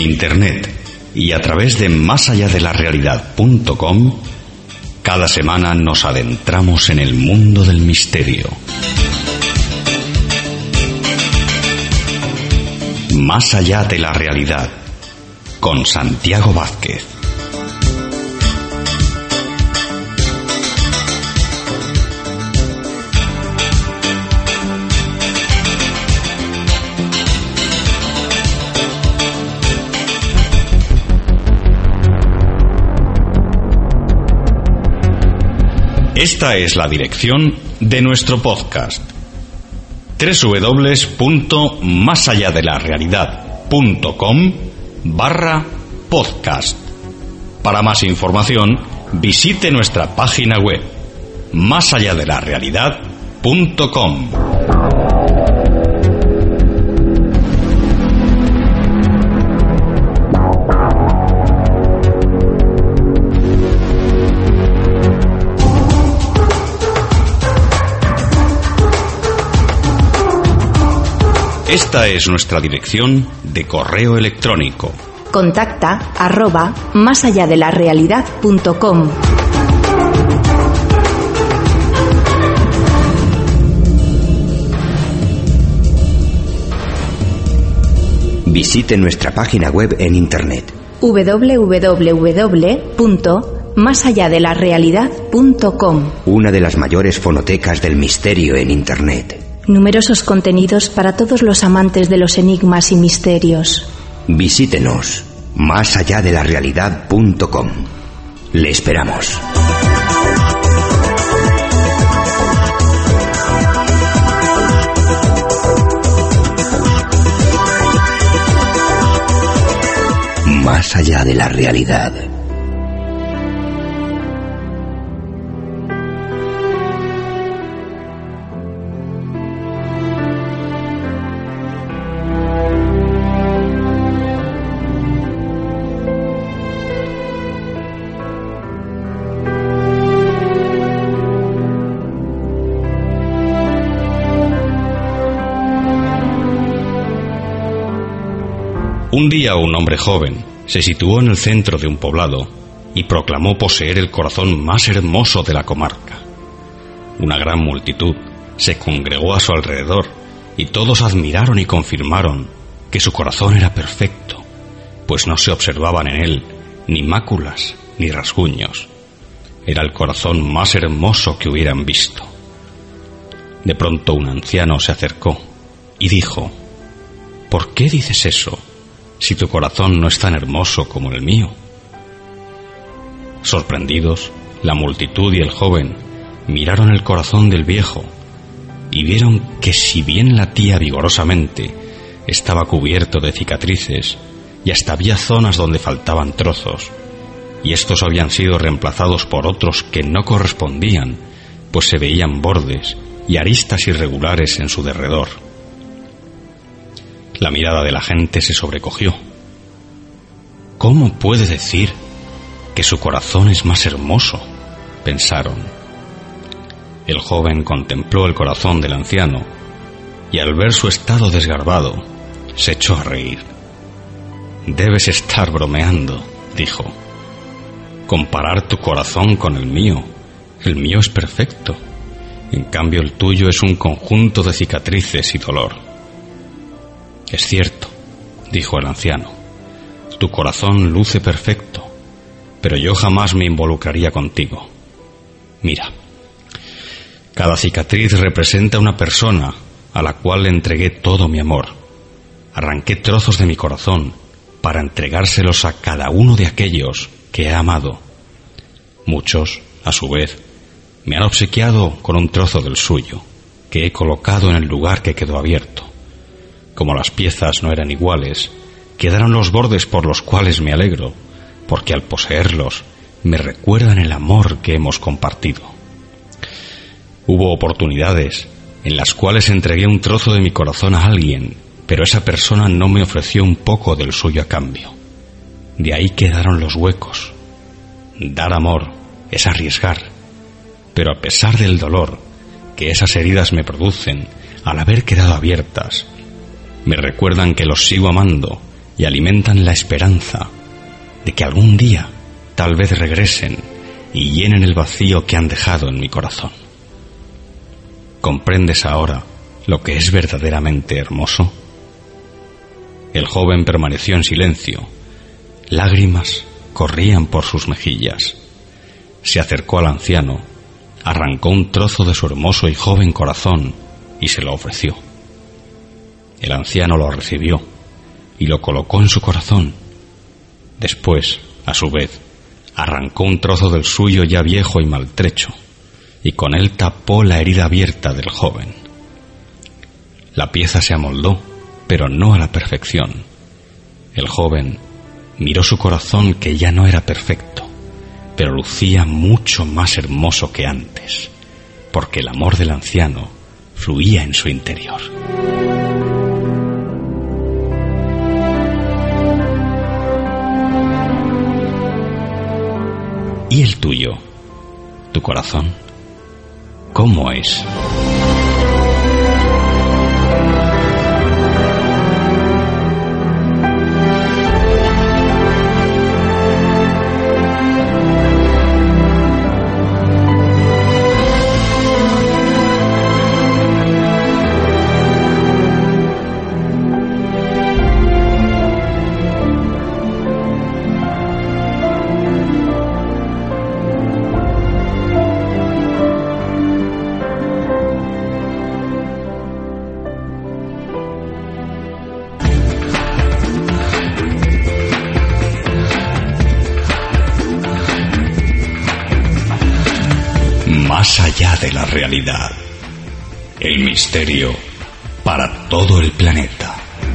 Internet y a través de másalladelarrealidad.com, cada semana nos adentramos en el mundo del misterio. Más allá de la realidad, con Santiago Vázquez. Esta es la dirección de nuestro podcast: www.másalladelarrealidad.com/podcast. Para más información, visite nuestra página web másalladelarrealidad.com. Esta es nuestra dirección de correo electrónico. Contacta @másalladelarrealidad.com. Visite nuestra página web en internet www.másalladelarrealidad.com. Una de las mayores fonotecas del misterio en internet. Numerosos contenidos para todos los amantes de los enigmas y misterios. Visítenos másalladelarrealidad.com. Le esperamos. Más allá de la realidad. Un día un hombre joven se situó en el centro de un poblado y proclamó poseer el corazón más hermoso de la comarca. Una gran multitud se congregó a su alrededor y todos admiraron y confirmaron que su corazón era perfecto, pues no se observaban en él ni máculas ni rasguños. Era el corazón más hermoso que hubieran visto. De pronto un anciano se acercó y dijo: ¿por qué dices eso, si tu corazón no es tan hermoso como el mío? Sorprendidos, la multitud y el joven miraron el corazón del viejo y vieron que, si bien latía vigorosamente, estaba cubierto de cicatrices y hasta había zonas donde faltaban trozos, y estos habían sido reemplazados por otros que no correspondían, pues se veían bordes y aristas irregulares en su derredor. La mirada de la gente se sobrecogió. ¿Cómo puede decir que su corazón es más hermoso?, pensaron. El joven contempló el corazón del anciano y, al ver su estado desgarbado, se echó a reír. Debes estar bromeando, dijo. Comparar tu corazón con el mío es perfecto. En cambio, el tuyo es un conjunto de cicatrices y dolor. Es cierto, dijo el anciano, tu corazón luce perfecto, pero yo jamás me involucraría contigo. Mira, cada cicatriz representa una persona a la cual le entregué todo mi amor. Arranqué trozos de mi corazón para entregárselos a cada uno de aquellos que he amado. Muchos, a su vez, me han obsequiado con un trozo del suyo, que he colocado en el lugar que quedó abierto. Como las piezas no eran iguales, quedaron los bordes por los cuales me alegro, porque al poseerlos me recuerdan el amor que hemos compartido. Hubo oportunidades en las cuales entregué un trozo de mi corazón a alguien, pero esa persona no me ofreció un poco del suyo a cambio. De ahí quedaron los huecos. Dar amor es arriesgar, pero a pesar del dolor que esas heridas me producen al haber quedado abiertas, me recuerdan que los sigo amando y alimentan la esperanza de que algún día tal vez regresen y llenen el vacío que han dejado en mi corazón. ¿Comprendes ahora lo que es verdaderamente hermoso? El joven permaneció en silencio. Lágrimas corrían por sus mejillas. Se acercó al anciano, arrancó un trozo de su hermoso y joven corazón y se lo ofreció. El anciano lo recibió y lo colocó en su corazón. Después, a su vez, arrancó un trozo del suyo ya viejo y maltrecho, y con él tapó la herida abierta del joven. La pieza se amoldó, pero no a la perfección. El joven miró su corazón, que ya no era perfecto, pero lucía mucho más hermoso que antes, porque el amor del anciano fluía en su interior. ¿Y el tuyo? ¿Tu corazón? ¿Cómo es? Más allá de la realidad, el misterio para todo el planeta.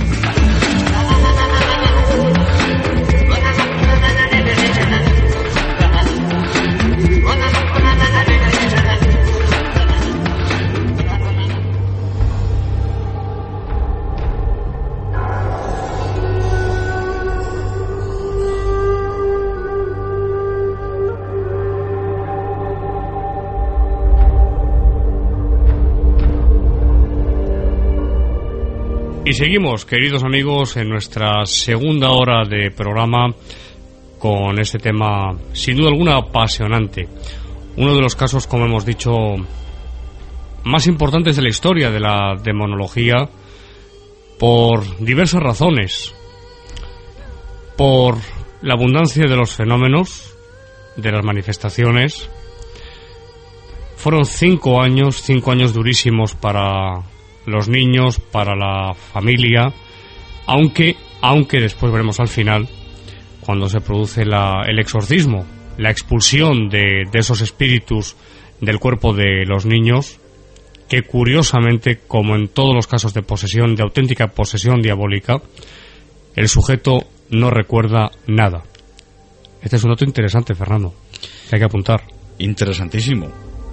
Y seguimos, queridos amigos, en nuestra segunda hora de programa con este tema, sin duda alguna, apasionante. Uno de los casos, como hemos dicho, más importantes de la historia de la demonología, por diversas razones. Por la abundancia de los fenómenos, de las manifestaciones. Fueron 5 años durísimos para los niños, para la familia, aunque después veremos al final, cuando se produce el exorcismo, la expulsión de esos espíritus del cuerpo de los niños, que curiosamente, como en todos los casos de posesión, de auténtica posesión diabólica, el sujeto no recuerda nada. Este es un dato interesante, Fernando, que hay que apuntar. Interesantísimo.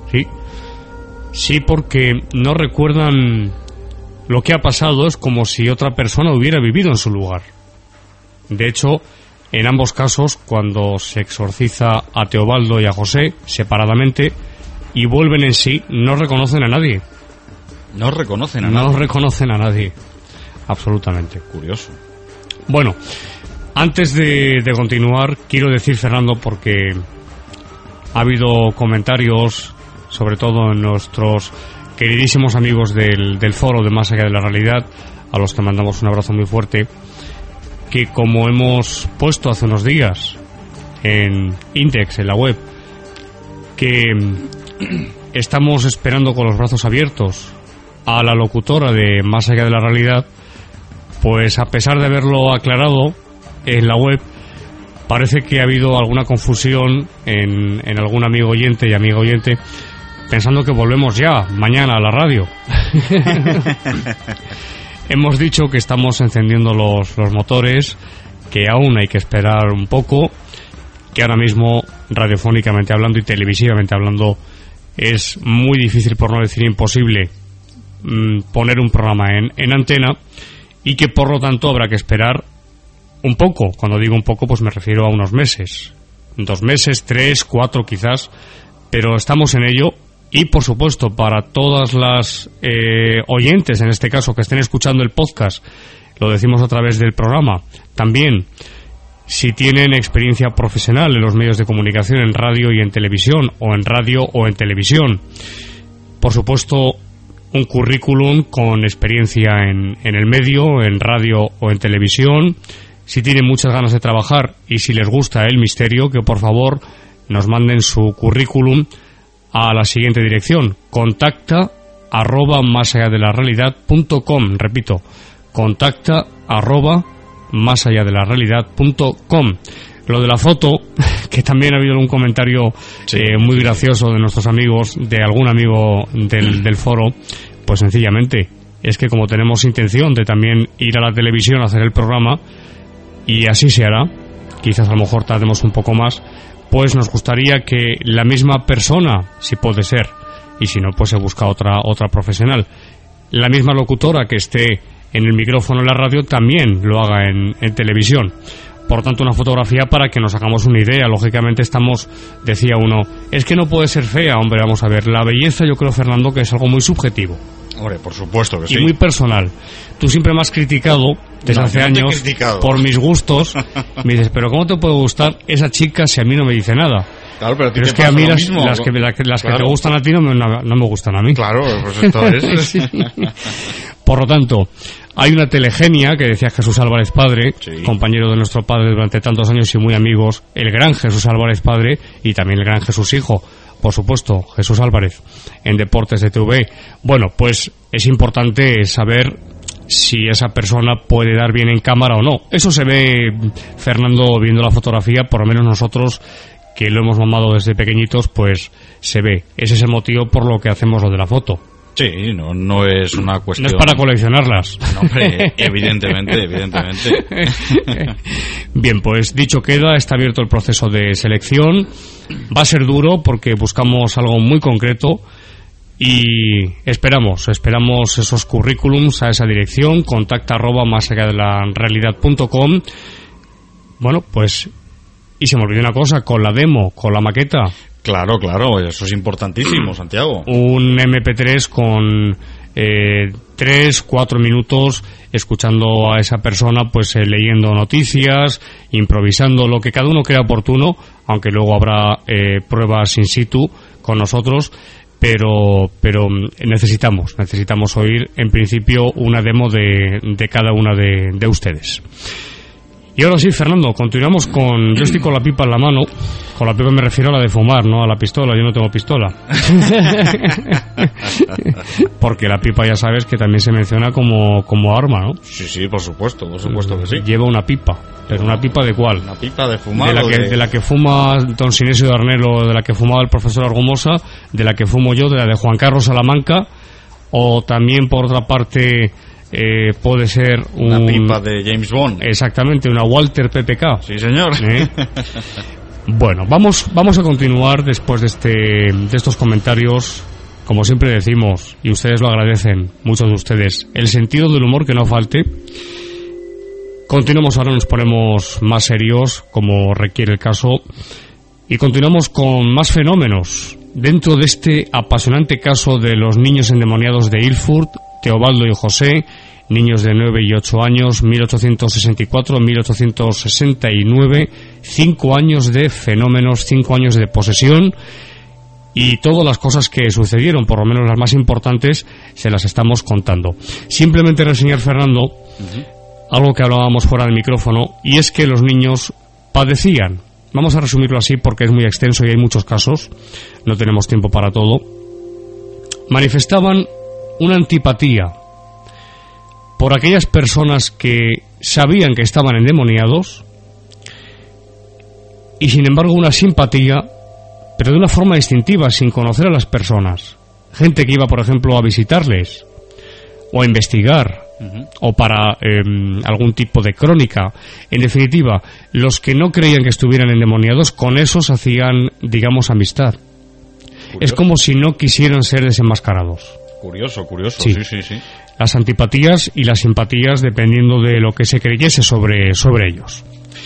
Sí, porque no recuerdan lo que ha pasado, es como si otra persona hubiera vivido en su lugar. De hecho, en ambos casos, cuando se exorciza a Teobaldo y a José separadamente y vuelven en sí, no reconocen a nadie. No reconocen a nadie, absolutamente. Curioso. Bueno, antes de continuar, quiero decir, Fernando, porque ha habido comentarios, sobre todo en nuestros queridísimos amigos del foro de Más Allá de la Realidad, a los que mandamos un abrazo muy fuerte, que como hemos puesto hace unos días en Index, en la web, que estamos esperando con los brazos abiertos a la locutora de Más Allá de la Realidad, pues a pesar de haberlo aclarado en la web, parece que ha habido alguna confusión en algún amigo oyente y amiga oyente, pensando que volvemos ya mañana a la radio. Hemos dicho que estamos encendiendo los motores, que aún hay que esperar un poco, que ahora mismo, radiofónicamente hablando y televisivamente hablando, es muy difícil, por no decir imposible, poner un programa en antena, y que por lo tanto habrá que esperar un poco. Cuando digo un poco, pues me refiero a unos meses, 2 meses, 3, 4 quizás, pero estamos en ello. Y por supuesto, para todas las oyentes, en este caso, que estén escuchando el podcast, lo decimos a través del programa. También, si tienen experiencia profesional en los medios de comunicación, en radio y en televisión, o en radio o en televisión. Por supuesto, un currículum con experiencia en el medio, en radio o en televisión. Si tienen muchas ganas de trabajar y si les gusta el misterio, que por favor nos manden su currículum a la siguiente dirección: contacta@másalladelarrealidad.com. Repito, contacta@másalladelarrealidad.com. Lo de la foto, que también ha habido un comentario muy gracioso de nuestros amigos, de algún amigo del foro, pues sencillamente es que como tenemos intención de también ir a la televisión a hacer el programa, y así se hará, quizás a lo mejor tardemos un poco más, pues nos gustaría que la misma persona, si puede ser, y si no, pues se busca otra profesional, la misma locutora que esté en el micrófono en la radio también lo haga en televisión. Por tanto, una fotografía para que nos hagamos una idea. Lógicamente decía uno, es que no puede ser fea. Hombre, vamos a ver, la belleza yo creo, Fernando, que es algo muy subjetivo. Hombre, por supuesto que sí. Y muy personal. Tú siempre me has criticado desde hace años por mis gustos. Me dices, pero ¿cómo te puede gustar esa chica si a mí no me dice nada? Claro, pero es que a mí las que te gustan a ti no me gustan a mí. Claro, pues esto es. Sí. Por lo tanto, hay una telegenia que decía Jesús Álvarez Padre, compañero de nuestro padre durante tantos años y muy amigos, el gran Jesús Álvarez Padre y también el gran Jesús Hijo, por supuesto, Jesús Álvarez, en Deportes de TV. Bueno, pues es importante saber si esa persona puede dar bien en cámara o no. Eso se ve, Fernando, viendo la fotografía, por lo menos nosotros, que lo hemos mamado desde pequeñitos, pues se ve. Ese es el motivo por lo que hacemos lo de la foto. Sí, no es una cuestión... No es para coleccionarlas. No, hombre, evidentemente. Bien, pues dicho queda, está abierto el proceso de selección. Va a ser duro porque buscamos algo muy concreto y esperamos esos currículums a esa dirección, contacta@másalladelarrealidad.com. Bueno, pues, y se me olvidó una cosa, con la demo, con la maqueta. Claro, eso es importantísimo, Santiago. Un MP3 con 3-4 minutos escuchando a esa persona, pues leyendo noticias, improvisando lo que cada uno crea oportuno, aunque luego habrá pruebas in situ con nosotros, pero necesitamos oír en principio una demo de cada una de ustedes. Y ahora sí, Fernando, continuamos con... Yo estoy con la pipa en la mano. Con la pipa me refiero a la de fumar, no a la pistola. Yo no tengo pistola. Porque la pipa ya sabes que también se menciona como arma, ¿no? Sí, por supuesto que sí. Lleva una pipa. ¿Pero una pipa de cuál? Una pipa de fumar. De la que fuma don Sinesio de Arnelo, de la que fumaba el profesor Argumosa, de la que fumo yo, de la de Juan Carlos Salamanca, o también, por otra parte... puede ser una pipa de James Bond. Exactamente, una Walter PPK. Sí, señor. Bueno, vamos a continuar después de estos comentarios. Como siempre decimos, y ustedes lo agradecen, muchos de ustedes, el sentido del humor que no falte. Continuamos ahora, nos ponemos más serios, como requiere el caso, y continuamos con más fenómenos dentro de este apasionante caso de los niños endemoniados de Ilfurt, Teobaldo y José, niños de 9 y 8 años, 1864-1869, 5 años de fenómenos, 5 años de posesión y todas las cosas que sucedieron, por lo menos las más importantes, se las estamos contando. Simplemente reseñar, Fernando, algo que hablábamos fuera del micrófono, y es que los niños padecían, vamos a resumirlo así porque es muy extenso y hay muchos casos, no tenemos tiempo para todo, manifestaban una antipatía por aquellas personas que sabían que estaban endemoniados y sin embargo una simpatía, pero de una forma distintiva, sin conocer a las personas. Gente que iba, por ejemplo, a visitarles o a investigar o para algún tipo de crónica. En definitiva, los que no creían que estuvieran endemoniados, con esos hacían, digamos, amistad. Curioso. Es como si no quisieran ser desenmascarados. Curioso, sí. Las antipatías y las simpatías dependiendo de lo que se creyese sobre ellos.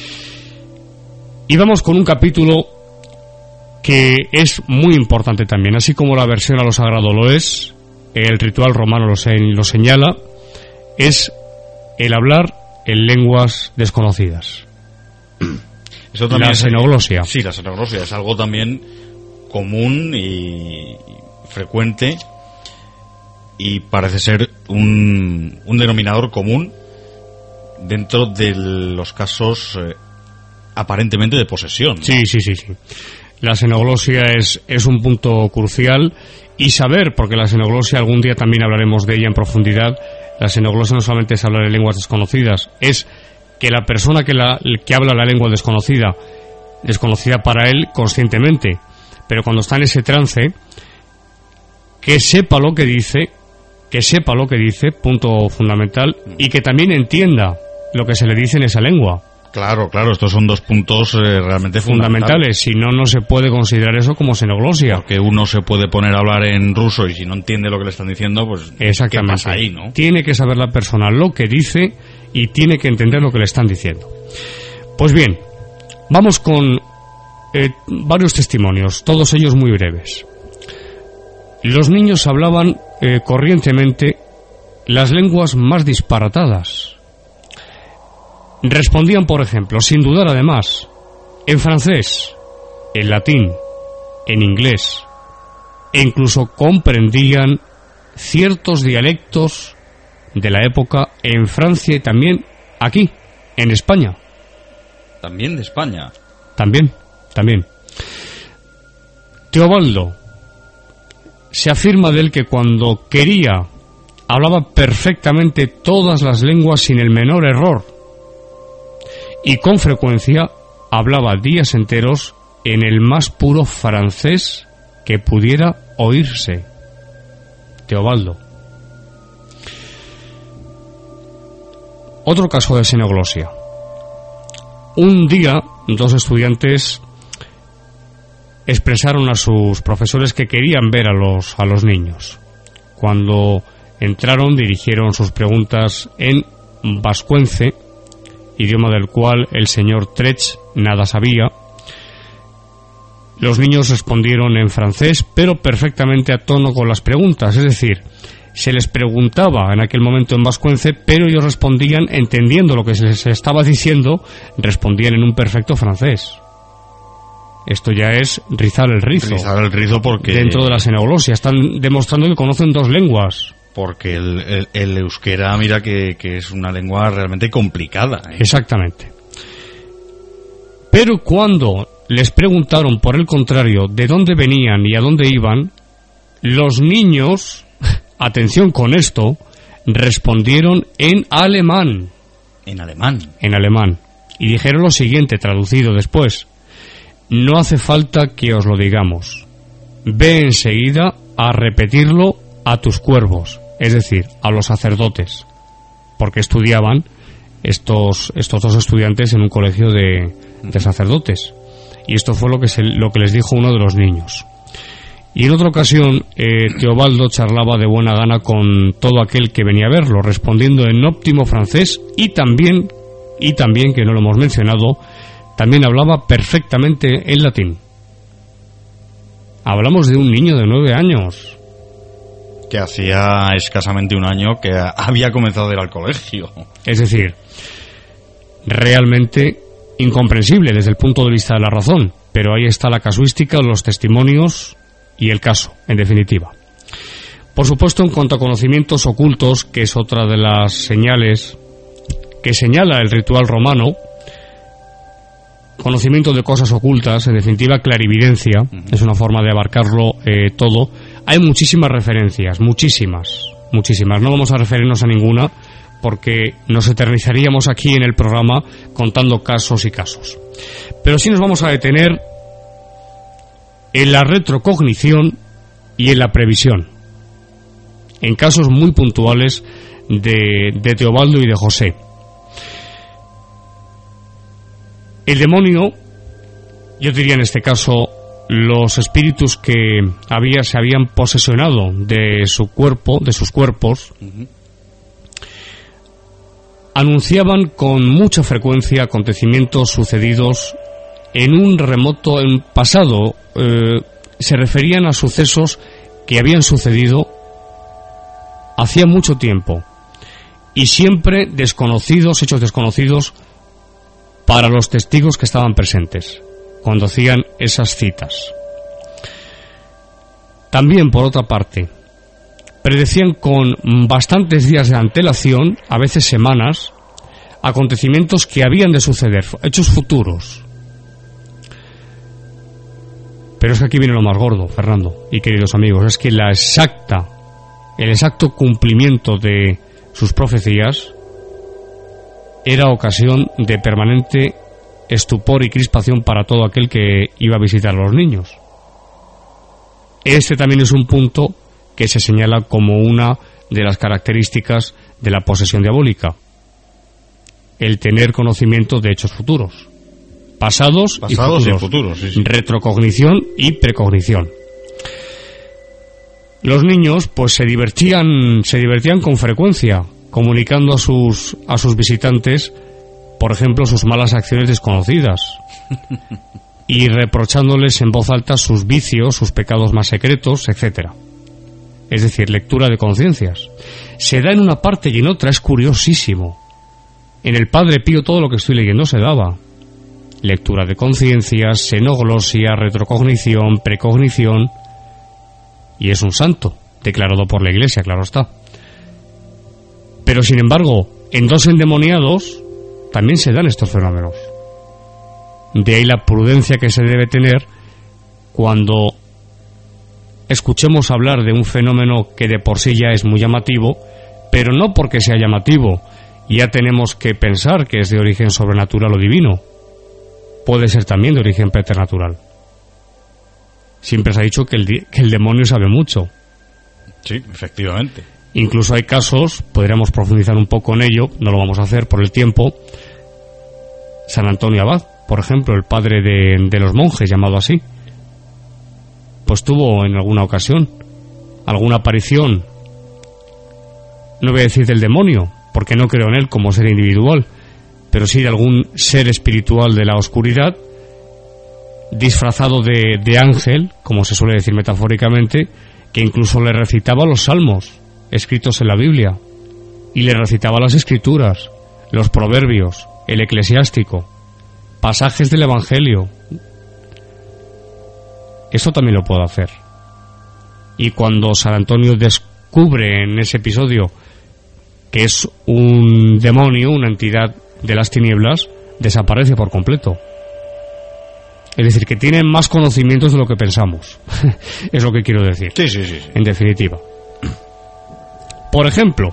Y vamos con un capítulo que es muy importante también, así como la aversión a lo sagrado lo es, el ritual romano lo señala, es el hablar en lenguas desconocidas. Eso también la xenoglosia. Sí, la xenoglosia es algo también común y frecuente, y parece ser un denominador común dentro de los casos aparentemente de posesión, ¿no? Sí. La xenoglosia es un punto crucial, y saber, porque la xenoglosia algún día también hablaremos de ella en profundidad. La xenoglosia no solamente es hablar en lenguas desconocidas, es que la persona que habla la lengua desconocida para él conscientemente, pero cuando está en ese trance, que sepa lo que dice, punto fundamental, y que también entienda lo que se le dice en esa lengua. Claro, estos son dos puntos realmente fundamentales. Si no, no se puede considerar eso como xenoglosia. Porque uno se puede poner a hablar en ruso y si no entiende lo que le están diciendo, pues exactamente. ¿qué pasa ahí, no? Tiene que saber la persona lo que dice y tiene que entender lo que le están diciendo. Pues bien, vamos con varios testimonios, todos ellos muy breves. Los niños hablaban corrientemente las lenguas más disparatadas. Respondían, por ejemplo, sin dudar además, en francés, en latín, en inglés, e incluso comprendían ciertos dialectos de la época en Francia y también aquí, en España. ¿También de España? También. Teobaldo, se afirma de él que cuando quería hablaba perfectamente todas las lenguas sin el menor error, y con frecuencia hablaba días enteros en el más puro francés que pudiera oírse. Teobaldo. Otro caso de xenoglosia. Un día, dos estudiantes expresaron a sus profesores que querían ver a los niños. Cuando entraron, dirigieron sus preguntas en vascuence, idioma del cual el señor Trech nada sabía. Los niños respondieron en francés, pero perfectamente a tono con las preguntas, es decir, se les preguntaba en aquel momento en vascuence, pero ellos respondían entendiendo lo que se les estaba diciendo, respondían en un perfecto francés. Esto ya es rizar el rizo. Rizar el rizo porque... Dentro de la xenoglosia están demostrando que conocen dos lenguas. Porque el euskera, mira que es una lengua realmente complicada, ¿eh? Exactamente. Pero cuando les preguntaron, por el contrario, de dónde venían y a dónde iban, los niños, atención con esto, respondieron en alemán. ¿En alemán? En alemán. Y dijeron lo siguiente, traducido después: no hace falta que os lo digamos. Ve enseguida a repetirlo a tus cuervos, es decir, a los sacerdotes, porque estudiaban estos dos estudiantes en un colegio de sacerdotes, y esto fue lo que les dijo uno de los niños. Y en otra ocasión Teobaldo charlaba de buena gana con todo aquel que venía a verlo, respondiendo en óptimo francés, y también, que no lo hemos mencionado, también hablaba perfectamente en latín. Hablamos de un niño de 9 años. Que hacía escasamente un año que había comenzado a ir al colegio. Es decir, realmente incomprensible desde el punto de vista de la razón, pero ahí está la casuística, los testimonios y el caso, en definitiva. Por supuesto, en cuanto a conocimientos ocultos, que es otra de las señales que señala el ritual romano, conocimiento de cosas ocultas, en definitiva clarividencia, es una forma de abarcarlo todo. Hay muchísimas referencias, muchísimas. No vamos a referirnos a ninguna porque nos eternizaríamos aquí en el programa contando casos y casos. Pero sí nos vamos a detener en la retrocognición y en la previsión, en casos muy puntuales de Teobaldo y de José. El demonio, yo diría en este caso, los espíritus que se habían posesionado de su cuerpo, de sus cuerpos, anunciaban con mucha frecuencia acontecimientos sucedidos en un remoto pasado. Se referían a sucesos que habían sucedido hacía mucho tiempo y siempre desconocidos, hechos desconocidos para los testigos que estaban presentes cuando hacían esas citas. También, por otra parte, predecían con bastantes días de antelación, a veces semanas, acontecimientos que habían de suceder, hechos futuros. Pero es que aquí viene lo más gordo, Fernando y queridos amigos, es que el exacto cumplimiento de sus profecías era ocasión de permanente estupor y crispación para todo aquel que iba a visitar a los niños. Este también es un punto que se señala como una de las características de la posesión diabólica: el tener conocimiento de hechos futuros, pasados y futuros, sí. Retrocognición y precognición. Los niños pues se divertían con frecuencia, comunicando a sus visitantes, por ejemplo, sus malas acciones desconocidas y reprochándoles en voz alta sus vicios, sus pecados más secretos, etcétera. Es decir, lectura de conciencias. Se da en una parte y en otra, es curiosísimo. En el Padre Pío todo lo que estoy leyendo se daba: lectura de conciencias, xenoglosia, retrocognición, precognición, y es un santo, declarado por la Iglesia, claro está. Pero sin embargo, en dos endemoniados también se dan estos fenómenos. De ahí la prudencia que se debe tener cuando escuchemos hablar de un fenómeno que de por sí ya es muy llamativo, pero no porque sea llamativo ya tenemos que pensar que es de origen sobrenatural o divino. Puede ser también de origen preternatural. Siempre se ha dicho que el demonio sabe mucho. Sí, efectivamente. Incluso hay casos, podríamos profundizar un poco en ello, no lo vamos a hacer por el tiempo. San Antonio Abad, por ejemplo, el padre de los monjes, llamado así, pues tuvo en alguna ocasión alguna aparición, no voy a decir del demonio, porque no creo en él como ser individual, pero sí de algún ser espiritual de la oscuridad, disfrazado de ángel, como se suele decir metafóricamente, que incluso le recitaba los salmos escritos en la Biblia, y le recitaba las escrituras, los proverbios, el eclesiástico, pasajes del Evangelio. Esto también lo puedo hacer. Y cuando San Antonio descubre en ese episodio que es un demonio, una entidad de las tinieblas, desaparece por completo. Es decir, que tiene más conocimientos de lo que pensamos. Es lo que quiero decir. Sí. En definitiva. Por ejemplo,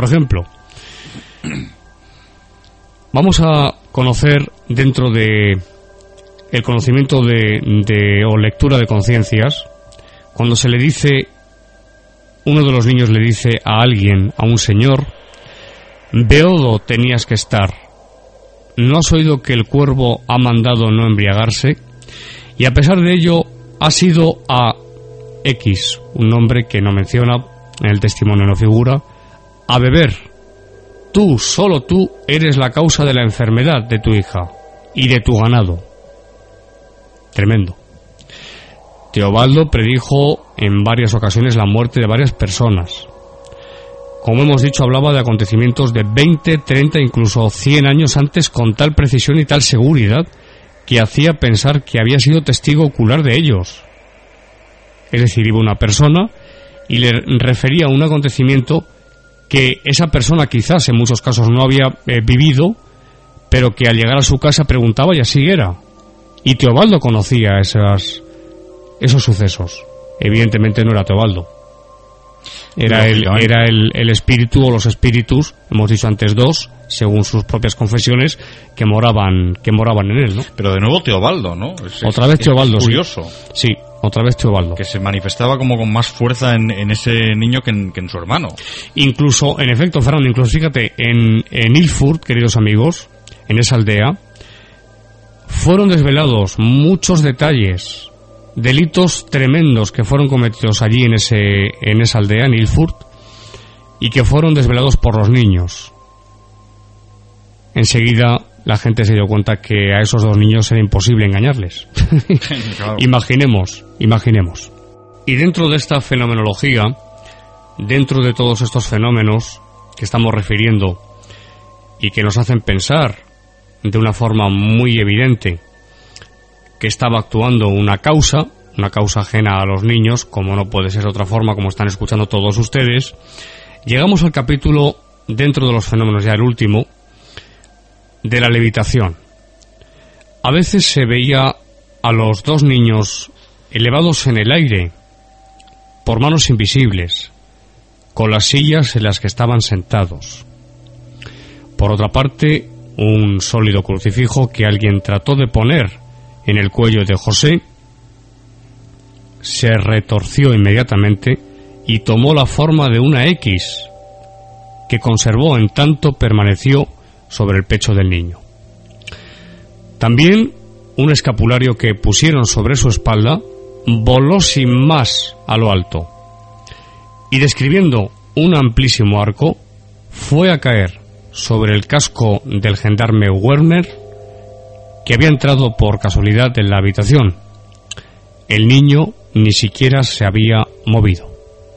vamos a conocer dentro de el conocimiento o lectura de conciencias, cuando se le dice, uno de los niños le dice a alguien, a un señor: beodo tenías que estar, ¿no has oído que el cuervo ha mandado no embriagarse? Y a pesar de ello ha sido a X, un nombre que no menciona, en el testimonio no figura, a beber. Tú, solo tú, eres la causa de la enfermedad de tu hija y de tu ganado. Tremendo. Teobaldo predijo en varias ocasiones la muerte de varias personas. Como hemos dicho, hablaba de acontecimientos de 20, 30, incluso 100 años antes, con tal precisión y tal seguridad que hacía pensar que había sido testigo ocular de ellos. Es decir, iba una persona y le refería a un acontecimiento que esa persona quizás en muchos casos no había vivido, pero que al llegar a su casa preguntaba y así era. Y Teobaldo conocía esos sucesos. Evidentemente no era Teobaldo. Era el espíritu o los espíritus, hemos dicho antes dos, según sus propias confesiones, que moraban en él, ¿no? Pero de nuevo Teobaldo, ¿no? Otra vez Teobaldo, es curioso. Sí, otra vez Teobaldo. Que se manifestaba como con más fuerza en ese niño que en su hermano. Incluso, en efecto, Fernando, incluso fíjate, en Ilfurt, queridos amigos, en esa aldea, fueron desvelados muchos detalles, delitos tremendos que fueron cometidos allí en esa aldea, en Ilfurt, y que fueron desvelados por los niños. Enseguida la gente se dio cuenta que a esos dos niños era imposible engañarles. Claro. Imaginemos. Y dentro de esta fenomenología, dentro de todos estos fenómenos, que estamos refiriendo y que nos hacen pensar de una forma muy evidente que estaba actuando una causa ajena a los niños, como no puede ser de otra forma, como están escuchando todos ustedes, llegamos al capítulo, dentro de los fenómenos, ya el último, de la levitación. A veces se veía a los dos niños elevados en el aire por manos invisibles, con las sillas en las que estaban sentados. Por otra parte, un sólido crucifijo que alguien trató de poner en el cuello de José se retorció inmediatamente y tomó la forma de una X, que conservó en tanto permaneció sobre el pecho del niño. También un escapulario que pusieron sobre su espalda voló sin más a lo alto y, describiendo un amplísimo arco, fue a caer sobre el casco del gendarme Werner, que había entrado por casualidad en la habitación. El niño ni siquiera se había movido.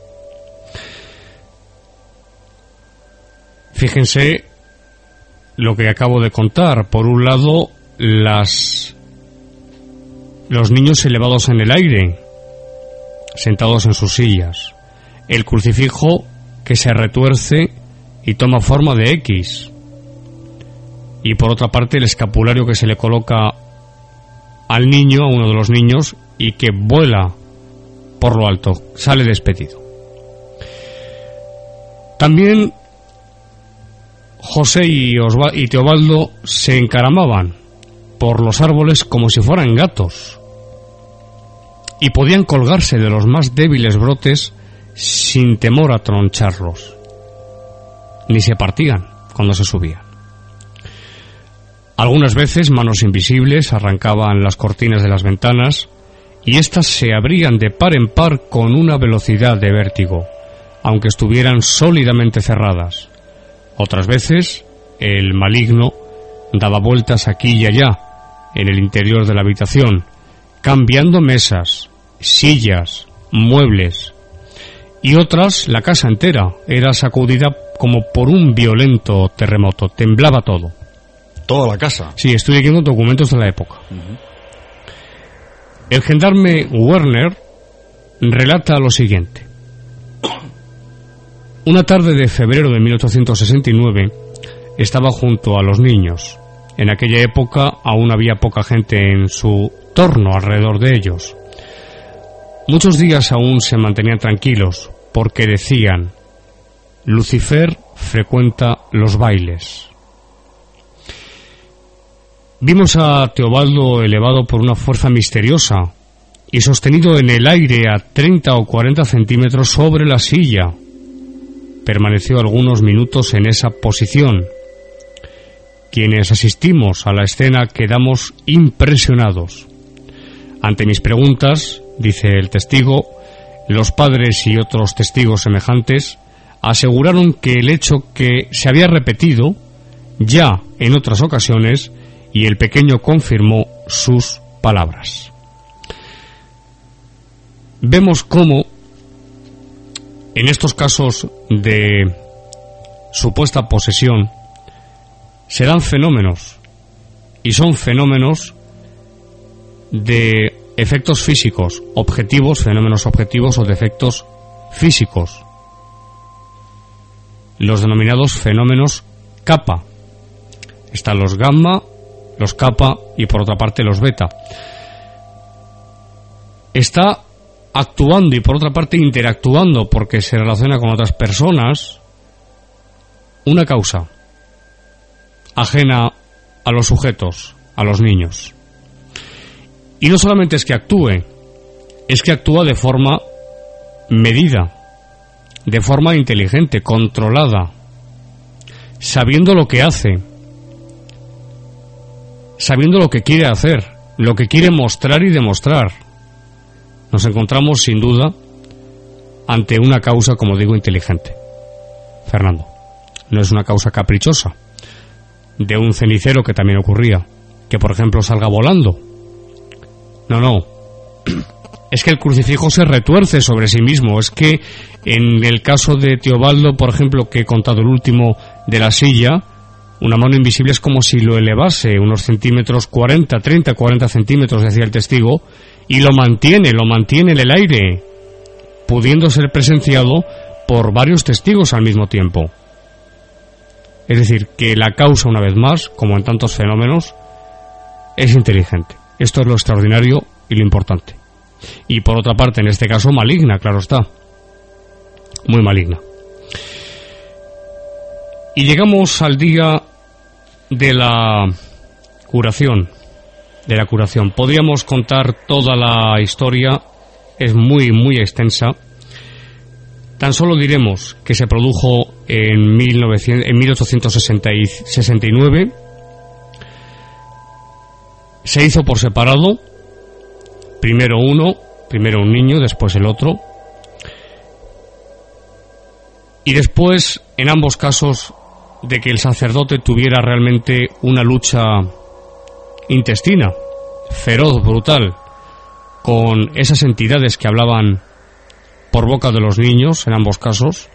Fíjense lo que acabo de contar. Por un lado, los niños elevados en el aire, sentados en sus sillas. El crucifijo que se retuerce y toma forma de X. Y por otra parte, el escapulario que se le coloca al niño, a uno de los niños, y que vuela por lo alto, sale despedido. También José y Teobaldo se encaramaban por los árboles como si fueran gatos y podían colgarse de los más débiles brotes sin temor a troncharlos, ni se partían cuando se subían. Algunas veces manos invisibles arrancaban las cortinas de las ventanas y éstas se abrían de par en par con una velocidad de vértigo, aunque estuvieran sólidamente cerradas. Otras veces el maligno daba vueltas aquí y allá en el interior de la habitación, cambiando mesas, sillas, muebles, y otras la casa entera era sacudida como por un violento terremoto, temblaba todo. Toda la casa. Sí, estoy leyendo documentos de la época. El gendarme Werner relata lo siguiente. Una tarde de febrero de 1869 estaba junto a los niños. En aquella época aún había poca gente en su torno alrededor de ellos. Muchos días aún se mantenían tranquilos porque decían: Lucifer frecuenta los bailes. Vimos a Teobaldo elevado por una fuerza misteriosa y sostenido en el aire a 30 o 40 centímetros sobre la silla. Permaneció algunos minutos en esa posición. Quienes asistimos a la escena quedamos impresionados. Ante mis preguntas, dice el testigo, los padres y otros testigos semejantes aseguraron que el hecho que se había repetido ya en otras ocasiones, y el pequeño confirmó sus palabras. Vemos cómo en estos casos de supuesta posesión se dan fenómenos, y son fenómenos de efectos físicos objetivos, fenómenos objetivos o de efectos físicos, los denominados fenómenos kappa. Están los gamma, los kappa y por otra parte los beta. Está actuando y por otra parte interactuando, porque se relaciona con otras personas, una causa ajena a los sujetos, a los niños. Y no solamente es que actúe, es que actúa de forma medida, de forma inteligente, controlada, sabiendo lo que hace, sabiendo lo que quiere hacer, lo que quiere mostrar y demostrar. Nos encontramos sin duda ante una causa, como digo, inteligente. Fernando, no es una causa caprichosa de un cenicero, que también ocurría, que por ejemplo salga volando. No, es que el crucifijo se retuerce sobre sí mismo. Es que en el caso de Teobaldo, por ejemplo, que he contado el último de la silla, una mano invisible es como si lo elevase unos centímetros, 30, 40 centímetros, decía el testigo, y lo mantiene en el aire, pudiendo ser presenciado por varios testigos al mismo tiempo. Es decir, que la causa, una vez más, como en tantos fenómenos, es inteligente. Esto es lo extraordinario y lo importante. Y por otra parte, en este caso, maligna, claro está. Muy maligna. Y llegamos al día de la curación. Podríamos contar toda la historia, es muy, muy extensa. Tan solo diremos que se produjo en 1869. Se hizo por separado, primero un niño, después el otro. Y después, en ambos casos, de que el sacerdote tuviera realmente una lucha intestina, feroz, brutal, con esas entidades que hablaban por boca de los niños, en ambos casos,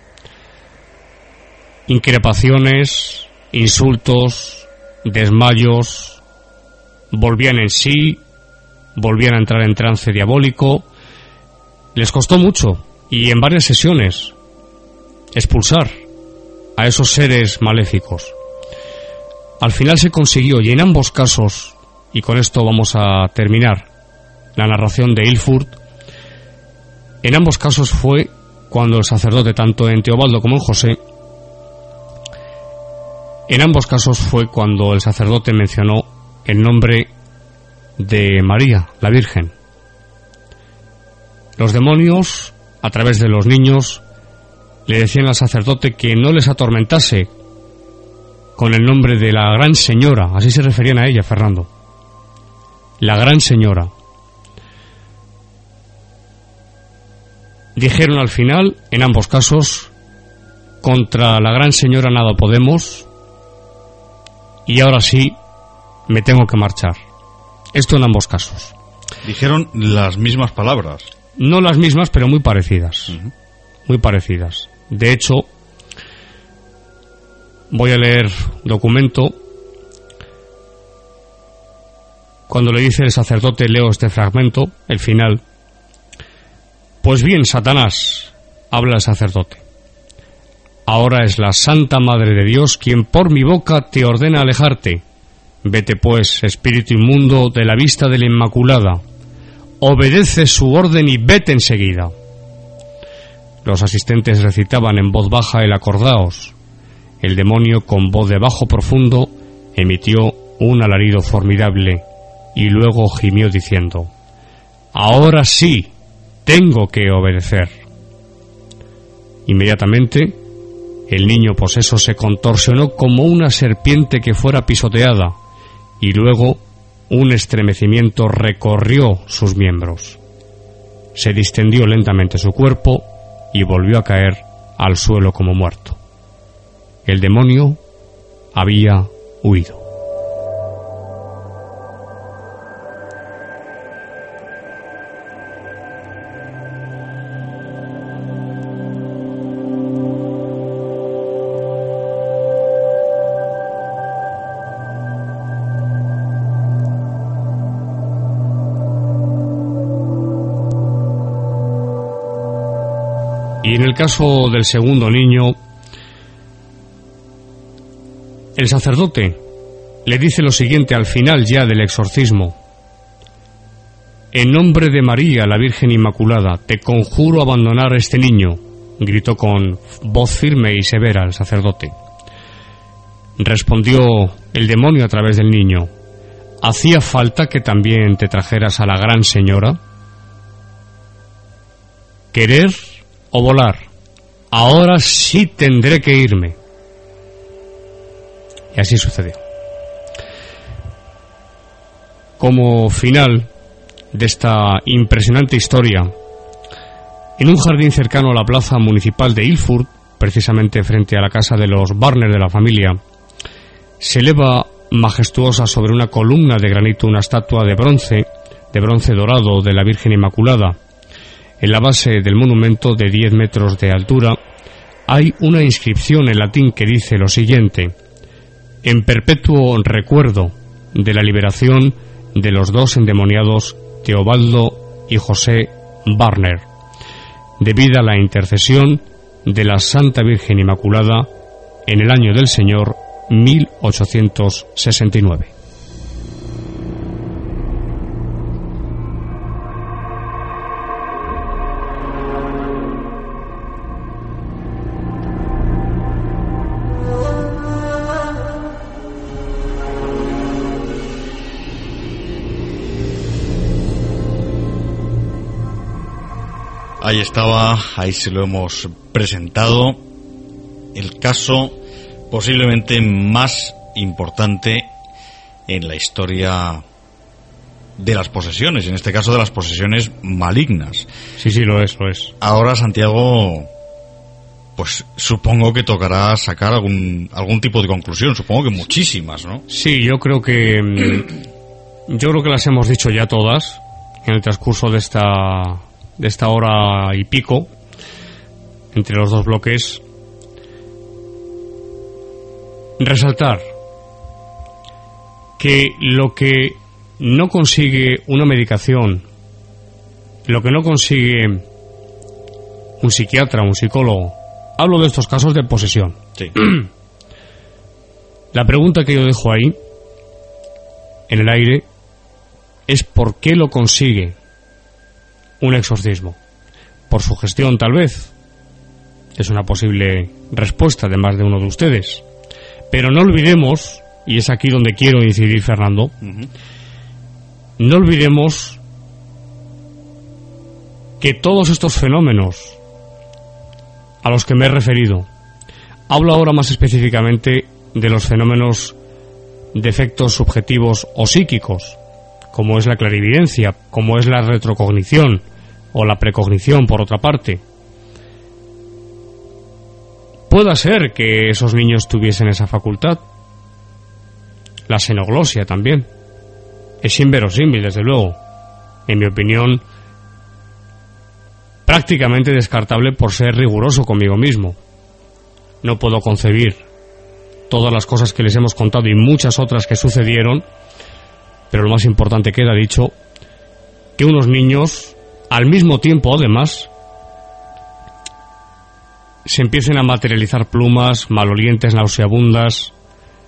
increpaciones, insultos, desmayos, volvían en sí, volvían a entrar en trance diabólico. Les costó mucho, y en varias sesiones, expulsar a esos seres maléficos. Al final se consiguió, y en ambos casos, y con esto vamos a terminar la narración de Ilfurt, en ambos casos fue cuando el sacerdote, tanto en Teobaldo como en José, en ambos casos fue cuando el sacerdote mencionó el nombre de María, la Virgen. Los demonios, a través de los niños, le decían al sacerdote que no les atormentase con el nombre de la Gran Señora, así se referían a ella, Fernando, la Gran Señora. Dijeron al final, en ambos casos, contra la Gran Señora nada podemos, y ahora sí me tengo que marchar. Esto en ambos casos. Dijeron las mismas palabras. No las mismas, pero muy parecidas. Muy parecidas. De hecho, voy a leer documento. Cuando le dice el sacerdote, leo este fragmento, el final. Pues bien, Satanás, habla el sacerdote. Ahora es la Santa Madre de Dios quien por mi boca te ordena alejarte. Vete pues, espíritu inmundo, de la vista de la Inmaculada. Obedece su orden y vete enseguida. Los asistentes recitaban en voz baja el acordaos. El demonio, con voz de bajo profundo, emitió un alarido formidable y luego gimió diciendo: ahora sí tengo que obedecer. Inmediatamente, el niño poseso se contorsionó como una serpiente que fuera pisoteada, y luego un estremecimiento recorrió sus miembros. Se distendió lentamente su cuerpo y volvió a caer al suelo como muerto. El demonio había huido. Y en el caso del segundo niño, el sacerdote le dice lo siguiente al final ya del exorcismo: en nombre de María, la Virgen Inmaculada, te conjuro abandonar a este niño, gritó con voz firme y severa el sacerdote. Respondió el demonio a través del niño: ¿hacía falta que también te trajeras a la Gran Señora? ¿Querer o volar? Ahora sí tendré que irme. Y así sucedió. Como final de esta impresionante historia, en un jardín cercano a la plaza municipal de Ilfurt, precisamente frente a la casa de los Barner de la familia, se eleva majestuosa sobre una columna de granito una estatua de bronce de bronce dorado de la Virgen Inmaculada. En la base del monumento, de 10 metros de altura, hay una inscripción en latín que dice lo siguiente: en perpetuo recuerdo de la liberación de los dos endemoniados Teobaldo y José Barner, debida a la intercesión de la Santa Virgen Inmaculada en el año del Señor 1869. Ahí estaba, ahí se lo hemos presentado, el caso posiblemente más importante en la historia de las posesiones, en este caso de las posesiones malignas. Sí, lo es. Ahora, Santiago, pues supongo que tocará sacar algún tipo de conclusión, supongo que muchísimas, ¿no? Sí, yo creo que las hemos dicho ya todas en el transcurso de esta hora y pico entre los dos bloques. Resaltar que lo que no consigue una medicación, lo que no consigue un psiquiatra, un psicólogo, hablo de estos casos de posesión. Sí. La pregunta que yo dejo ahí en el aire es: ¿por qué lo consigue un exorcismo? ¿Por su gestión, tal vez? Es una posible respuesta de más de uno de ustedes. Pero no olvidemos, y es aquí donde quiero incidir, Fernando, no olvidemos que todos estos fenómenos a los que me he referido, hablo ahora más específicamente de los fenómenos de efectos subjetivos o psíquicos, como es la clarividencia, como es la retrocognición o la precognición, por otra parte. Pueda ser que esos niños tuviesen esa facultad. La xenoglosia también. Es inverosímil, desde luego. En mi opinión, prácticamente descartable por ser riguroso conmigo mismo. No puedo concebir todas las cosas que les hemos contado y muchas otras que sucedieron, pero lo más importante queda dicho, que unos niños, al mismo tiempo, además, se empiecen a materializar plumas malolientes, nauseabundas,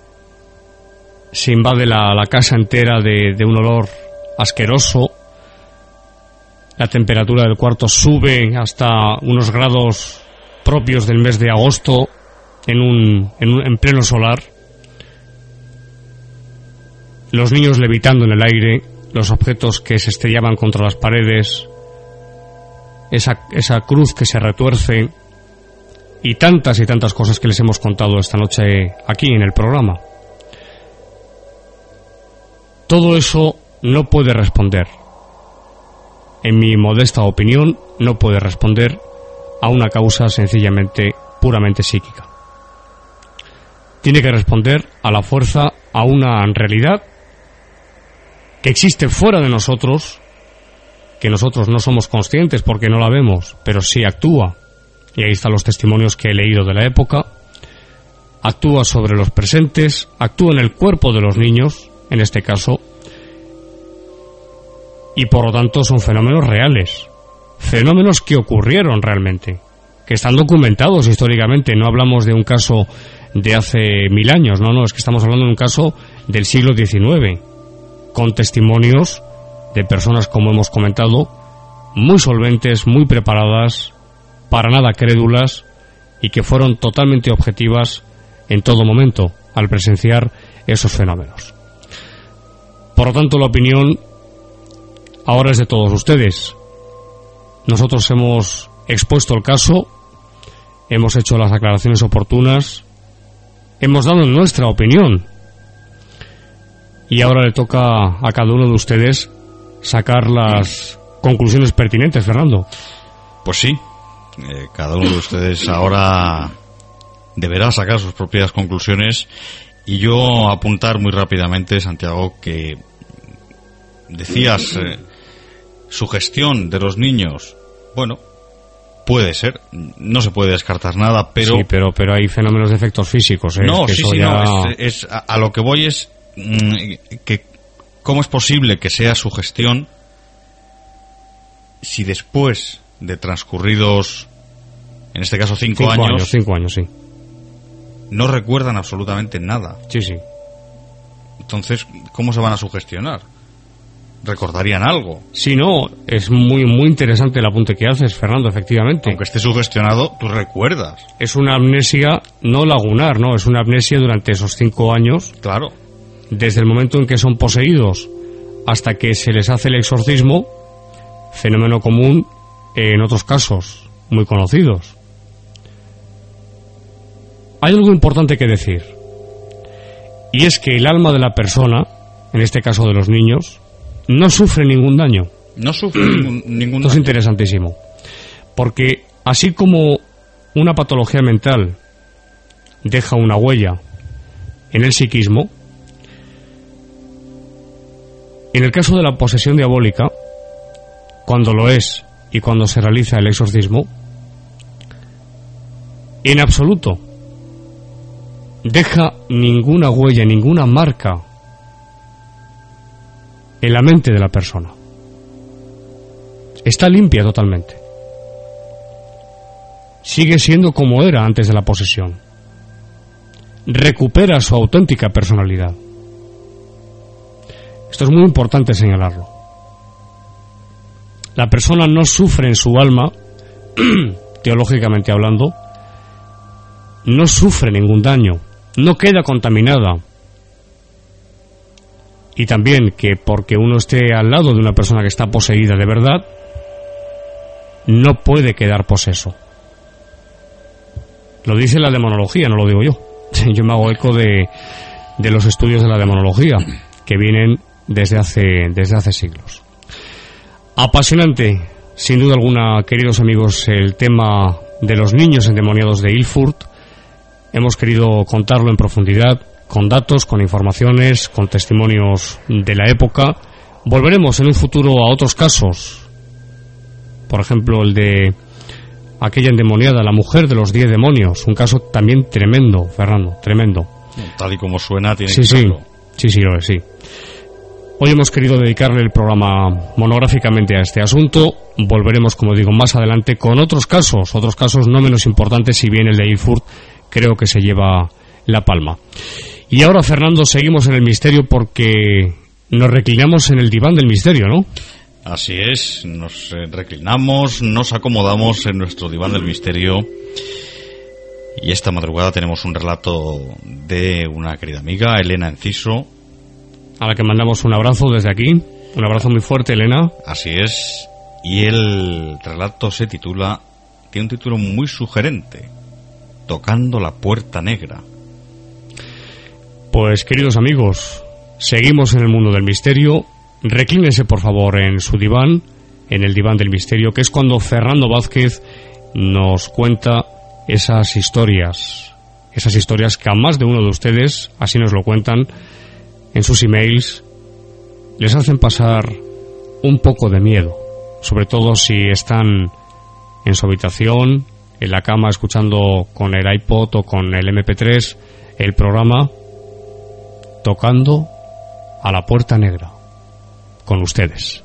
se invade la casa entera de un olor asqueroso, la temperatura del cuarto sube hasta unos grados propios del mes de agosto en pleno solar, los niños levitando en el aire, los objetos que se estrellaban contra las paredes, esa cruz que se retuerce, y tantas cosas que les hemos contado esta noche aquí en el programa. Todo eso no puede responder, en mi modesta opinión, no puede responder a una causa sencillamente, puramente psíquica. Tiene que responder a la fuerza, a una realidad que existe fuera de nosotros, que nosotros no somos conscientes porque no la vemos, pero sí actúa. Y ahí están los testimonios que he leído de la época. Actúa sobre los presentes, actúa en el cuerpo de los niños, en este caso, y por lo tanto son fenómenos reales, fenómenos que ocurrieron realmente, que están documentados históricamente. No hablamos de un caso de hace 1000 años, no, es que estamos hablando de un caso del siglo XIX, con testimonios de personas, como hemos comentado, muy solventes, muy preparadas, para nada crédulas, y que fueron totalmente objetivas en todo momento al presenciar esos fenómenos. Por lo tanto, la opinión ahora es de todos ustedes. Nosotros hemos expuesto el caso, hemos hecho las aclaraciones oportunas, hemos dado nuestra opinión, y ahora le toca a cada uno de ustedes sacar las conclusiones pertinentes, Fernando. Pues sí, cada uno de ustedes ahora deberá sacar sus propias conclusiones, y yo apuntar muy rápidamente, Santiago, que decías sugestión de los niños, bueno, puede ser, no se puede descartar nada, pero... Sí, pero hay fenómenos de efectos físicos. No, que sí, eso sí, ya... no, a lo que voy es que cómo es posible que sea sugestión si después de transcurridos, en este caso 5 años... 5 años, sí. No recuerdan absolutamente nada. Sí, sí. Entonces, ¿cómo se van a sugestionar? ¿Recordarían algo? Sí, no, es muy interesante el apunte que haces, Fernando, efectivamente. Aunque esté sugestionado, tú recuerdas. Es una amnesia no lagunar, ¿no? Es una amnesia durante esos 5 años. Claro. Desde el momento en que son poseídos hasta que se les hace el exorcismo, fenómeno común en otros casos muy conocidos. Hay algo importante que decir, y es que el alma de la persona, en este caso de los niños, no sufre ningún daño. No sufre ningún daño. Esto es interesantísimo, porque así como una patología mental deja una huella en el psiquismo, en el caso de la posesión diabólica, cuando lo es y cuando se realiza el exorcismo, en absoluto deja ninguna huella, ninguna marca en la mente de la persona. Está limpia totalmente. Sigue siendo como era antes de la posesión. Recupera su auténtica personalidad. Esto es muy importante señalarlo. La persona no sufre en su alma, teológicamente hablando, no sufre ningún daño, no queda contaminada. Y también que porque uno esté al lado de una persona que está poseída de verdad, no puede quedar poseso. Lo dice la demonología, no lo digo yo. Yo me hago eco de los estudios de la demonología, que vienen desde hace siglos. Apasionante, sin duda alguna, queridos amigos, el tema de los niños endemoniados de Ilfurt. Hemos querido contarlo en profundidad, con datos, con informaciones, con testimonios de la época. Volveremos en un futuro a otros casos. Por ejemplo, el de aquella endemoniada, la mujer de los 10 demonios. Un caso también tremendo, Fernando, tremendo. Tal y como suena, tiene que serlo. Sí, lo es, sí. Hoy hemos querido dedicarle el programa monográficamente a este asunto. Volveremos, como digo, más adelante con otros casos no menos importantes, si bien el de Ilfurt creo que se lleva la palma. Y ahora, Fernando, seguimos en el misterio porque nos reclinamos en el diván del misterio, ¿no? Así es, nos reclinamos, nos acomodamos en nuestro diván del misterio. Y esta madrugada tenemos un relato de una querida amiga, Elena Enciso, a la que mandamos un abrazo desde aquí. Un abrazo muy fuerte, Elena. Así es. Y el relato tiene un título muy sugerente: Tocando la puerta negra. Pues, queridos amigos, seguimos en el mundo del misterio. Reclínense, por favor, en su diván, en el diván del misterio, que es cuando Fernando Vázquez nos cuenta esas historias que a más de uno de ustedes, así nos lo cuentan en sus emails, les hacen pasar un poco de miedo, sobre todo si están en su habitación, en la cama, escuchando con el iPod o con el MP3 el programa Tocando a la Puerta Negra, con ustedes.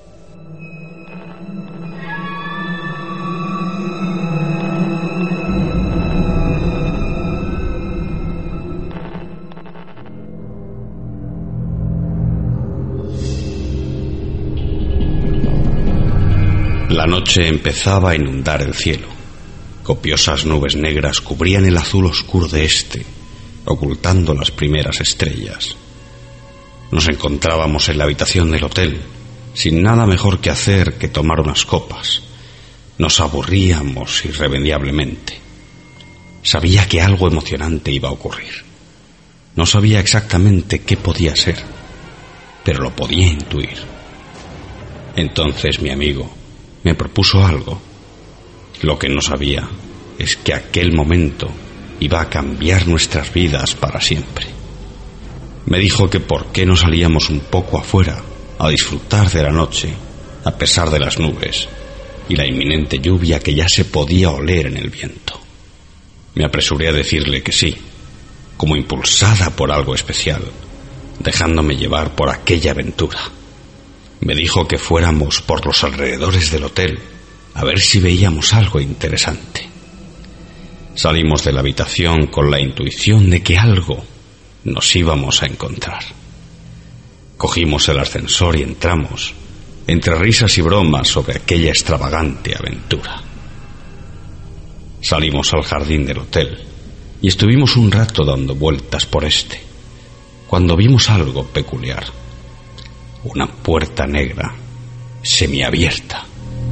La noche empezaba a inundar el cielo. Copiosas nubes negras cubrían el azul oscuro de este, ocultando las primeras estrellas. Nos encontrábamos en la habitación del hotel, sin nada mejor que hacer que tomar unas copas. Nos aburríamos irremediablemente. Sabía que algo emocionante iba a ocurrir. No sabía exactamente qué podía ser, pero lo podía intuir. Entonces mi amigo me propuso algo. Lo que no sabía es que aquel momento iba a cambiar nuestras vidas para siempre. Me dijo que por qué no salíamos un poco afuera a disfrutar de la noche a pesar de las nubes y la inminente lluvia que ya se podía oler en el viento. Me apresuré a decirle que sí, como impulsada por algo especial, dejándome llevar por aquella aventura. Me dijo que fuéramos por los alrededores del hotel a ver si veíamos algo interesante. Salimos de la habitación con la intuición de que algo nos íbamos a encontrar. Cogimos el ascensor y entramos, entre risas y bromas sobre aquella extravagante aventura. Salimos al jardín del hotel y estuvimos un rato dando vueltas por este, cuando vimos algo peculiar. Una puerta negra, semiabierta.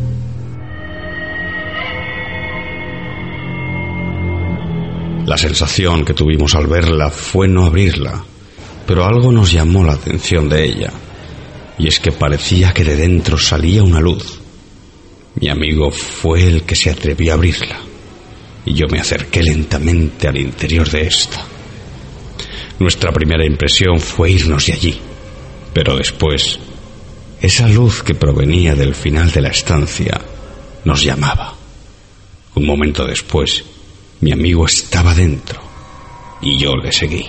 La sensación que tuvimos al verla fue no abrirla, pero algo nos llamó la atención de ella, y es que parecía que de dentro salía una luz. Mi amigo fue el que se atrevió a abrirla, y yo me acerqué lentamente al interior de esta. Nuestra primera impresión fue irnos de allí, pero después, esa luz que provenía del final de la estancia nos llamaba. Un momento después, mi amigo estaba dentro y yo le seguí.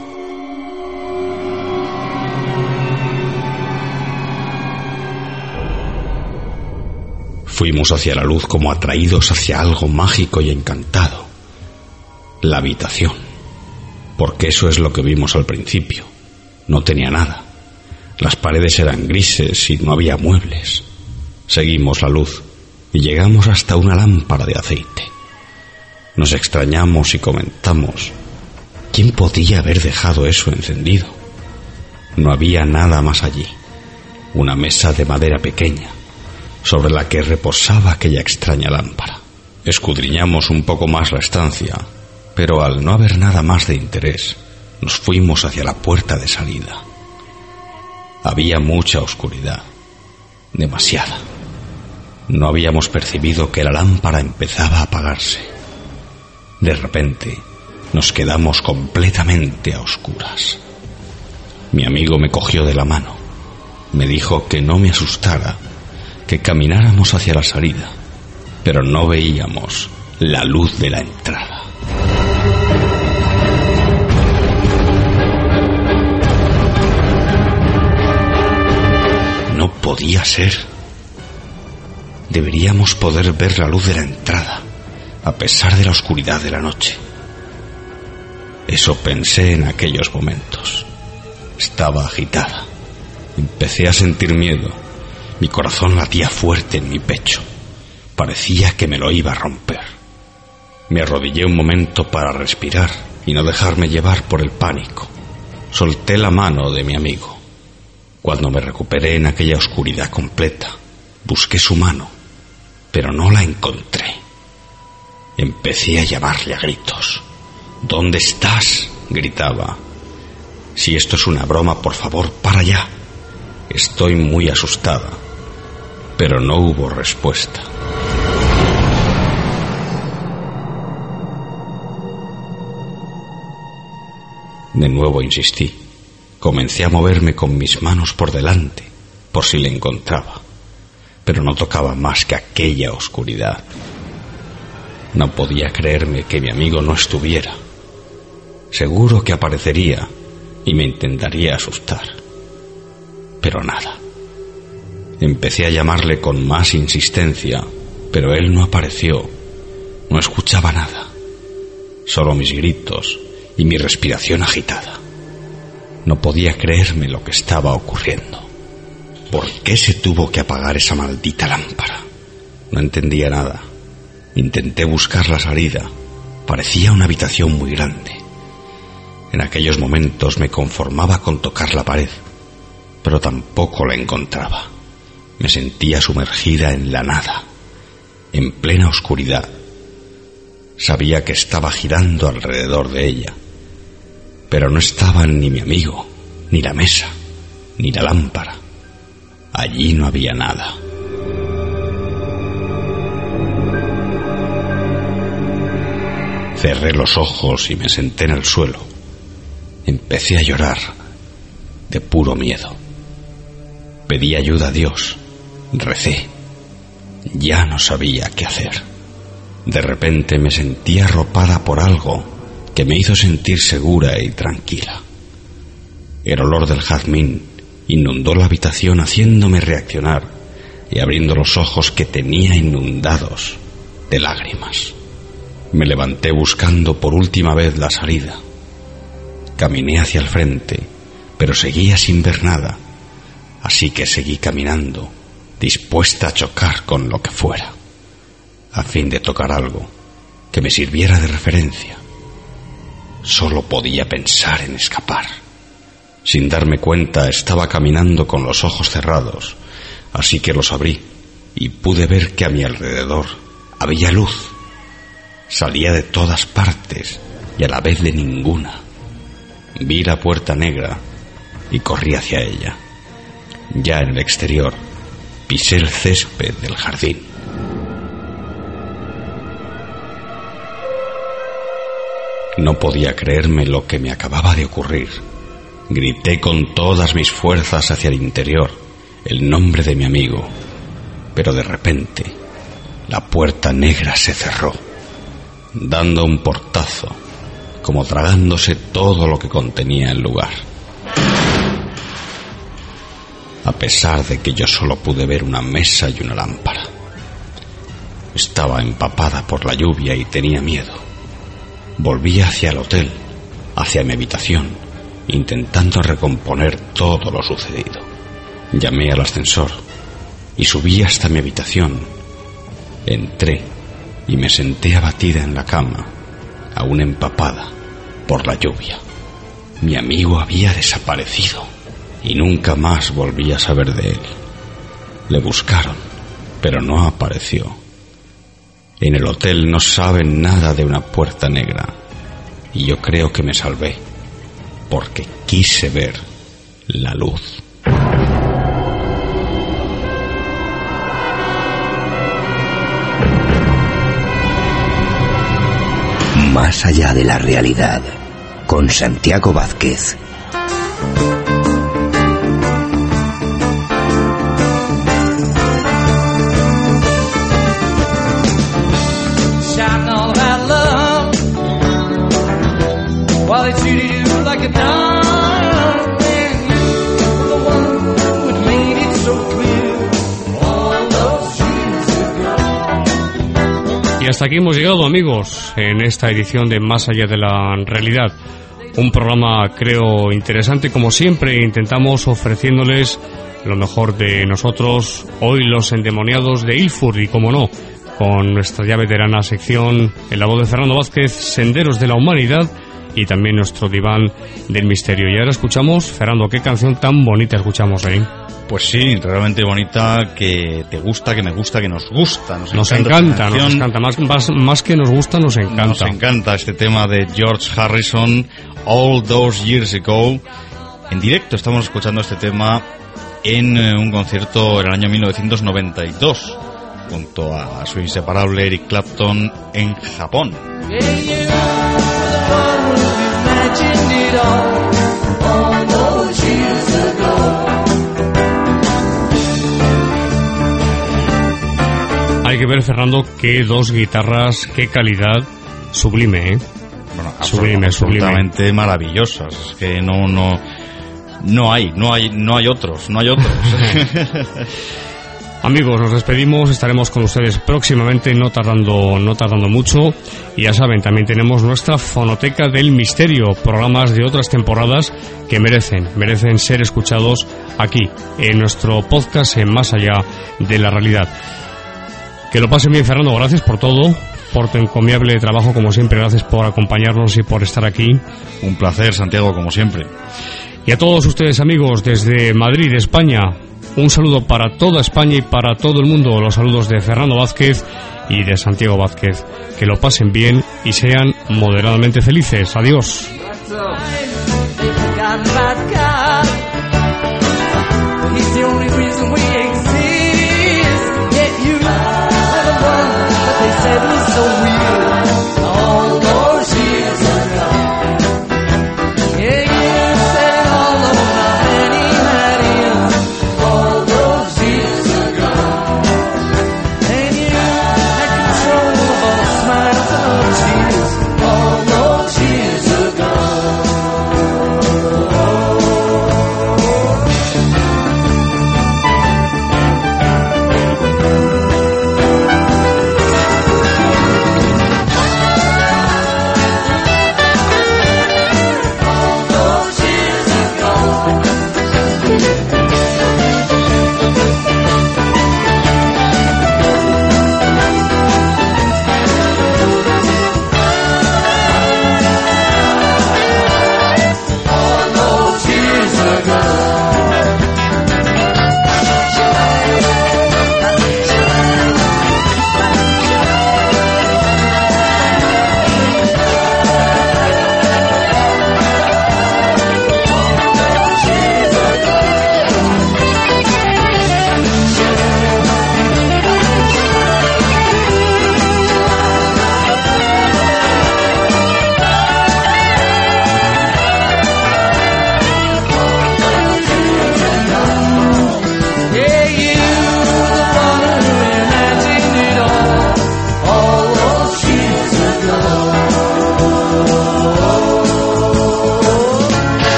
Fuimos hacia la luz como atraídos hacia algo mágico y encantado. La habitación. Porque eso es lo que vimos al principio. No tenía nada. Las paredes eran grises y no había muebles. Seguimos la luz y llegamos hasta una lámpara de aceite. Nos extrañamos y comentamos: ¿quién podía haber dejado eso encendido? No había nada más allí. Una mesa de madera pequeña, sobre la que reposaba aquella extraña lámpara. Escudriñamos un poco más la estancia, pero al no haber nada más de interés, nos fuimos hacia la puerta de salida. Había mucha oscuridad, demasiada. No habíamos percibido que la lámpara empezaba a apagarse. De repente, nos quedamos completamente a oscuras. Mi amigo me cogió de la mano. Me dijo que no me asustara, que camináramos hacia la salida, pero no veíamos la luz de la entrada. No podía ser. Deberíamos poder ver la luz de la entrada, a pesar de la oscuridad de la noche. Eso pensé en aquellos momentos. Estaba agitada. Empecé a sentir miedo. Mi corazón latía fuerte en mi pecho. Parecía que me lo iba a romper. Me arrodillé un momento para respirar y no dejarme llevar por el pánico. Solté la mano de mi amigo. Cuando me recuperé en aquella oscuridad completa, busqué su mano, pero no la encontré. Empecé a llamarle a gritos. ¿Dónde estás?, gritaba. Si esto es una broma, por favor, para ya. Estoy muy asustada. Pero no hubo respuesta. De nuevo insistí. Comencé a moverme con mis manos por delante, por si le encontraba. Pero no tocaba más que aquella oscuridad. No podía creerme que mi amigo no estuviera. Seguro que aparecería y me intentaría asustar. Pero nada. Empecé a llamarle con más insistencia, pero él no apareció. No escuchaba nada. Solo mis gritos y mi respiración agitada. No podía creerme lo que estaba ocurriendo. ¿Por qué se tuvo que apagar esa maldita lámpara? No entendía nada. Intenté buscar la salida. Parecía una habitación muy grande. En aquellos momentos me conformaba con tocar la pared, pero tampoco la encontraba. Me sentía sumergida en la nada, en plena oscuridad. Sabía que estaba girando alrededor de ella, pero no estaban ni mi amigo, ni la mesa, ni la lámpara. Allí no había nada. Cerré los ojos y me senté en el suelo. Empecé a llorar de puro miedo. Pedí ayuda a Dios Recé. Ya no sabía qué hacer. De repente me sentí arropada por algo que me hizo sentir segura y tranquila. El olor del jazmín inundó la habitación haciéndome reaccionar y abriendo los ojos que tenía inundados de lágrimas. Me levanté buscando por última vez la salida. Caminé hacia el frente, pero seguía sin ver nada, así que seguí caminando, dispuesta a chocar con lo que fuera, a fin de tocar algo que me sirviera de referencia. Solo podía pensar en escapar. Sin darme cuenta, estaba caminando con los ojos cerrados, así que los abrí y pude ver que a mi alrededor había luz. Salía de todas partes y a la vez de ninguna. Vi la puerta negra y corrí hacia ella. Ya en el exterior, pisé el césped del jardín. No podía creerme lo que me acababa de ocurrir. Grité con todas mis fuerzas hacia el interior el nombre de mi amigo, pero de repente la puerta negra se cerró, dando un portazo, como tragándose todo lo que contenía el lugar. A pesar de que yo solo pude ver una mesa y una lámpara. Estaba empapada por la lluvia y tenía miedo. Volví hacia el hotel, hacia mi habitación, intentando recomponer todo lo sucedido. Llamé al ascensor y subí hasta mi habitación. Entré y me senté abatida en la cama, aún empapada por la lluvia. Mi amigo había desaparecido y nunca más volví a saber de él. Le buscaron, pero no apareció. En el hotel no saben nada de una puerta negra y yo creo que me salvé porque quise ver la luz. Más allá de la realidad, con Santiago Vázquez. Y hasta aquí hemos llegado, amigos, en esta edición de Más allá de la realidad. Un programa, creo, interesante. Como siempre, intentamos ofreciéndoles lo mejor de nosotros. Hoy los endemoniados de Ilfur y, como no, con nuestra ya veterana sección, en la voz de Fernando Vázquez, Senderos de la Humanidad, y también nuestro diván del misterio. Y ahora escuchamos, Fernando, qué canción tan bonita escuchamos, ¿eh? Pues sí, realmente bonita, que te gusta, que me gusta, que nos gusta. Nos encanta, más que nos gusta, nos encanta. Nos encanta este tema de George Harrison, All Those Years Ago. En directo estamos escuchando este tema en un concierto en el año 1992, junto a su inseparable Eric Clapton en Japón. Hay que ver, Fernando, qué dos guitarras, qué calidad, sublime, ¿eh? Bueno, sublime. Absolutamente maravillosas. Es que no hay otros. Amigos, nos despedimos, estaremos con ustedes próximamente, no tardando mucho. Y ya saben, también tenemos nuestra fonoteca del misterio, programas de otras temporadas que merecen ser escuchados aquí, en nuestro podcast en Más allá de la realidad. Que lo pasen bien, Fernando, gracias por todo, por tu encomiable trabajo, como siempre, gracias por acompañarnos y por estar aquí. Un placer, Santiago, como siempre. Y a todos ustedes, amigos, desde Madrid, España, un saludo para toda España y para todo el mundo. Los saludos de Fernando Vázquez y de Santiago Vázquez. Que lo pasen bien y sean moderadamente felices. Adiós.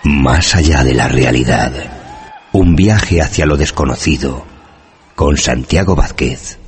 Más allá de la realidad. Un viaje hacia lo desconocido. Con Santiago Vázquez.